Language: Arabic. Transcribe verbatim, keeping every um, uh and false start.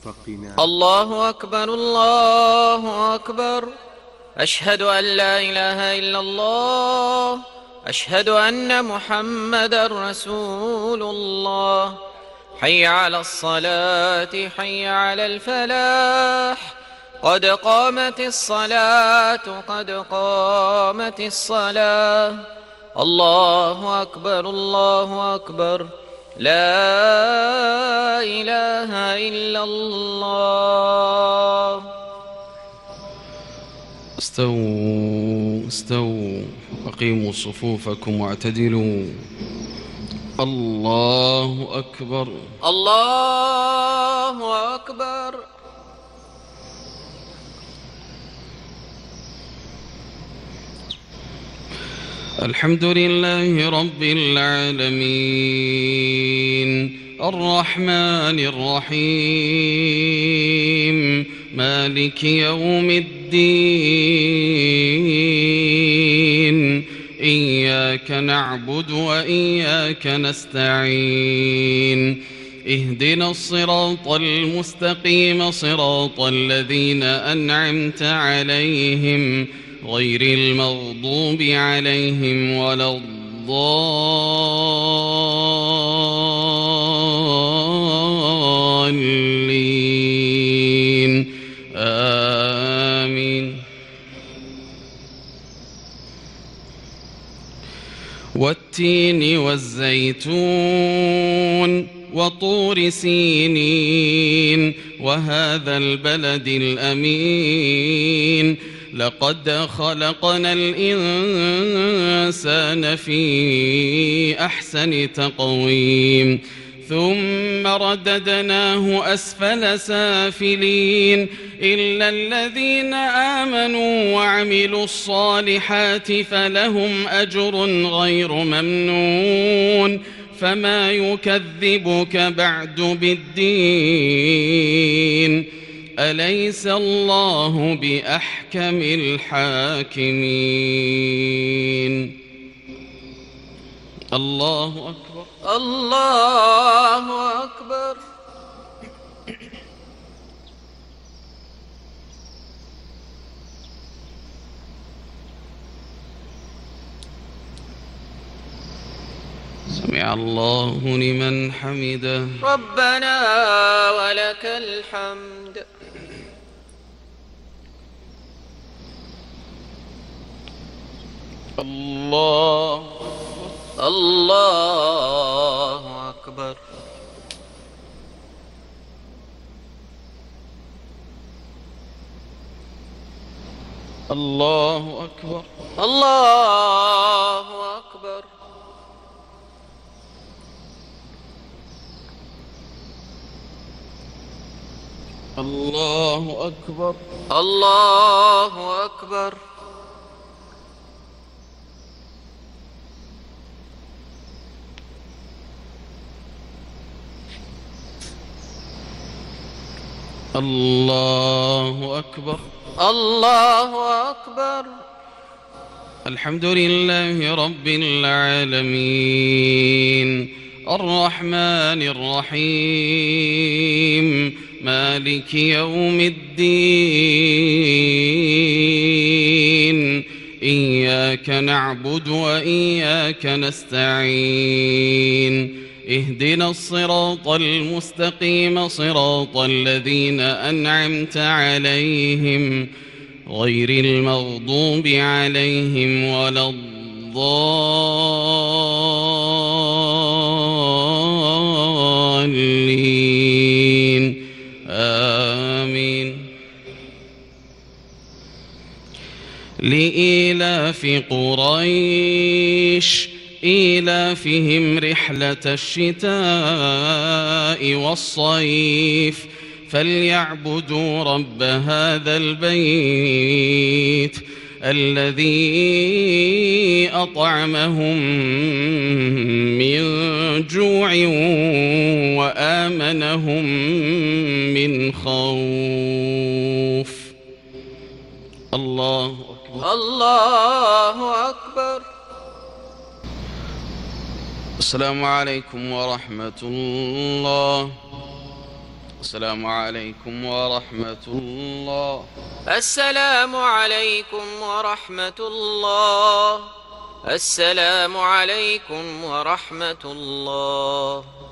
فقنا. الله أكبر الله أكبر. أشهد أن لا إله إلا الله. أشهد أن محمدا رسول الله. حي على الصلاة حي على الفلاح. قد قامت الصلاة قد قامت الصلاة. الله أكبر الله أكبر. لا إله إلا الله. استووا استووا أقيموا صفوفكم واعتدلوا. الله أكبر الله أكبر. الحمد لله رب العالمين الرحمن الرحيم مالك يوم الدين إياك نعبد وإياك نستعين اهدنا الصراط المستقيم صراط الذين أنعمت عليهم غير المغضوب عليهم ولا الضالين آمين. والتين والزيتون وطور سينين وهذا البلد الأمين لقد خلقنا الإنسان في أحسن تقويم ثم رددناه أسفل سافلين إلا الذين آمنوا وعملوا الصالحات فلهم أجر غير ممنون فما يكذبك بعد بالدين أليس الله بأحكم الحاكمين. الله أكبر الله أكبر. سمع الله لمن حمده. ربنا ولك الحمد. الله الله أكبر. الله أكبر الله أكبر. الله أكبر الله أكبر. الله أكبر الله أكبر. الحمد لله رب العالمين الرحمن الرحيم مالك يوم الدين إياك نعبد وإياك نستعين اهدنا الصراط المستقيم صراط الذين أنعمت عليهم غير المغضوب عليهم ولا الضالين آمين. لإيلاف قريش إيلافهم رحلة الشتاء والصيف فليعبدوا رب هذا البيت الذي أطعمهم من جوع وآمنهم من خوف. الله أكبر الله أكبر. السلام عليكم ورحمة الله. السلام عليكم ورحمة الله. السلام عليكم ورحمة الله. السلام عليكم ورحمة الله.